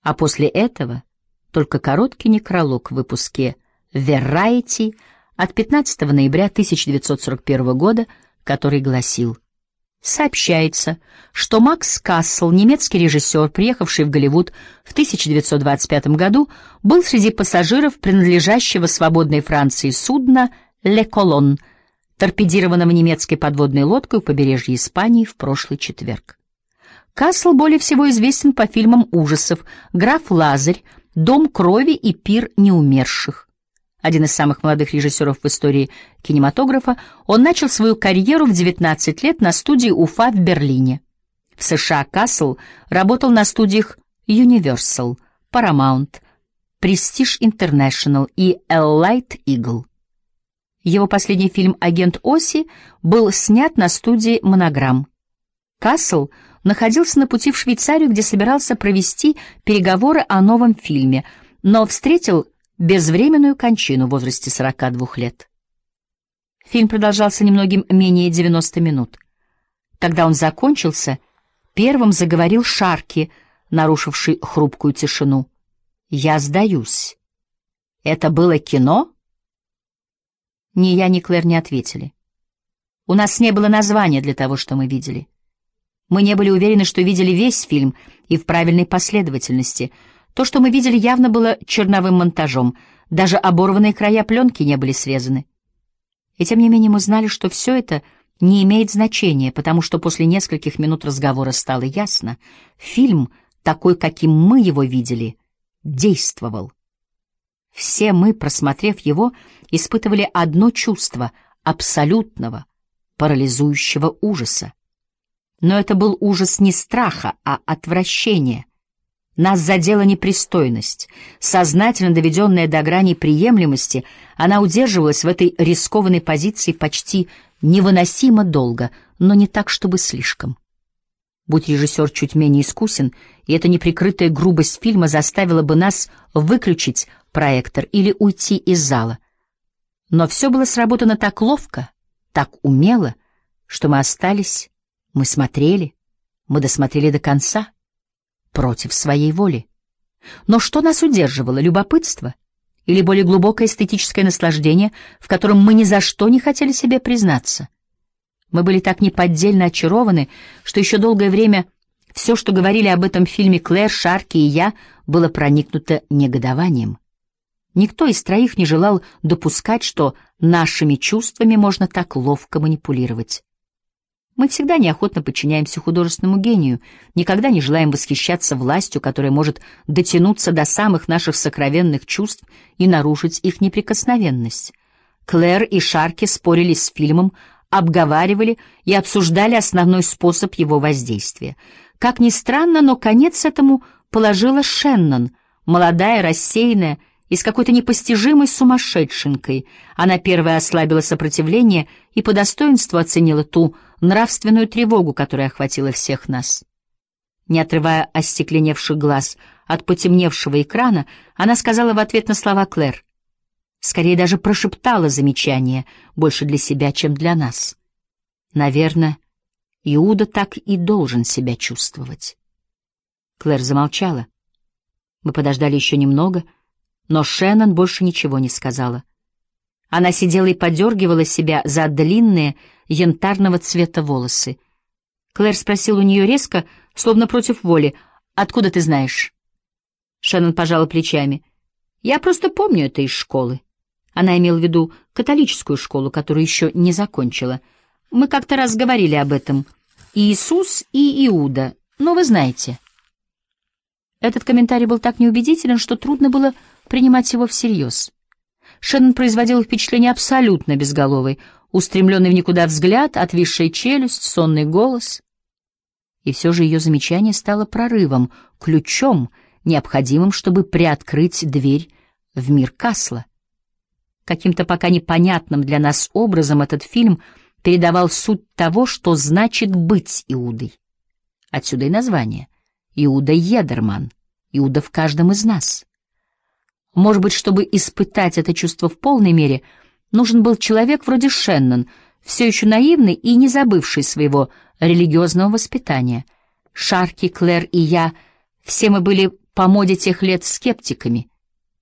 а после этого только короткий некролог в выпуске Variety от 15 ноября 1941 года, который гласил: сообщается, что Макс Кассел, немецкий режиссер, приехавший в Голливуд в 1925 году, был среди пассажиров принадлежащего свободной Франции судна «Ле Колон», торпедированного немецкой подводной лодкой у побережья Испании в прошлый четверг. Кассел более всего известен по фильмам ужасов «Граф Лазарь», «Дом крови» и «Пир неумерших». Один из самых молодых режиссеров в истории кинематографа, он начал свою карьеру в 19 лет на студии Уфа в Берлине. В США Кассел работал на студиях Universal, Paramount, Prestige International и Light Eagle. Его последний фильм «Агент Оси» был снят на студии «Монограмм». Кассел находился на пути в Швейцарию, где собирался провести переговоры о новом фильме, но встретил безвременную кончину в возрасте 42 лет. Фильм продолжался немногим менее 90 минут. Когда он закончился, первым заговорил Шарки, нарушивший хрупкую тишину. «Я сдаюсь. Это было кино?» Ни я, ни Клэр не ответили. У нас не было названия для того, что мы видели. Мы не были уверены, что видели весь фильм и в правильной последовательности. То, что мы видели, явно было черновым монтажом. Даже оборванные края пленки не были срезаны. И тем не менее мы знали, что все это не имеет значения, потому что после нескольких минут разговора стало ясно: фильм, такой, каким мы его видели, действовал. Все мы, просмотрев его, испытывали одно чувство — абсолютного, парализующего ужаса. Но это был ужас не страха, а отвращения. Нас задела непристойность. Сознательно доведенная до грани приемлемости, она удерживалась в этой рискованной позиции почти невыносимо долго, но не так, чтобы слишком. Будь режиссер чуть менее искусен, и эта неприкрытая грубость фильма заставила бы нас выключить проектор или уйти из зала. Но все было сработано так ловко, так умело, что мы остались, мы смотрели, мы досмотрели до конца, против своей воли. Но что нас удерживало? Любопытство? Или более глубокое эстетическое наслаждение, в котором мы ни за что не хотели себе признаться? Мы были так неподдельно очарованы, что еще долгое время все, что говорили об этом фильме Клэр, Шарки и я, было проникнуто негодованием. Никто из троих не желал допускать, что нашими чувствами можно так ловко манипулировать. Мы всегда неохотно подчиняемся художественному гению, никогда не желаем восхищаться властью, которая может дотянуться до самых наших сокровенных чувств и нарушить их неприкосновенность. Клэр и Шарки спорили с фильмом, обговаривали и обсуждали основной способ его воздействия. Как ни странно, но конец этому положила Шеннон, молодая, рассеянная и с какой-то непостижимой сумасшедшенкой. Она первая ослабила сопротивление и по достоинству оценила ту нравственную тревогу, которая охватила всех нас. Не отрывая остекленевших глаз от потемневшего экрана, она сказала в ответ на слова Клэр, скорее даже прошептала замечание, больше для себя, чем для нас. Наверное, Иуда так и должен себя чувствовать. Клэр замолчала. Мы подождали еще немного, но Шеннон больше ничего не сказала. Она сидела и подергивала себя за длинные янтарного цвета волосы. Клэр спросил у нее резко, словно против воли: «Откуда ты знаешь?» Шеннон пожала плечами. «Я просто помню это из школы». Она имела в виду католическую школу, которую еще не закончила. Мы как-то раз говорили об этом. Иисус и Иуда, но вы знаете. Этот комментарий был так неубедителен, что трудно было принимать его всерьез. Шеннон производила впечатление абсолютно безголовой, устремленный в никуда взгляд, отвисшая челюсть, сонный голос. И все же ее замечание стало прорывом, ключом, необходимым, чтобы приоткрыть дверь в мир Кассела. Каким-то пока непонятным для нас образом этот фильм передавал суть того, что значит быть Иудой. Отсюда и название — Иуда Едерман, Иуда в каждом из нас. Может быть, чтобы испытать это чувство в полной мере, нужен был человек вроде Шеннон, все еще наивный и не забывший своего религиозного воспитания. Шарки, Клэр и я — все мы были по моде тех лет скептиками,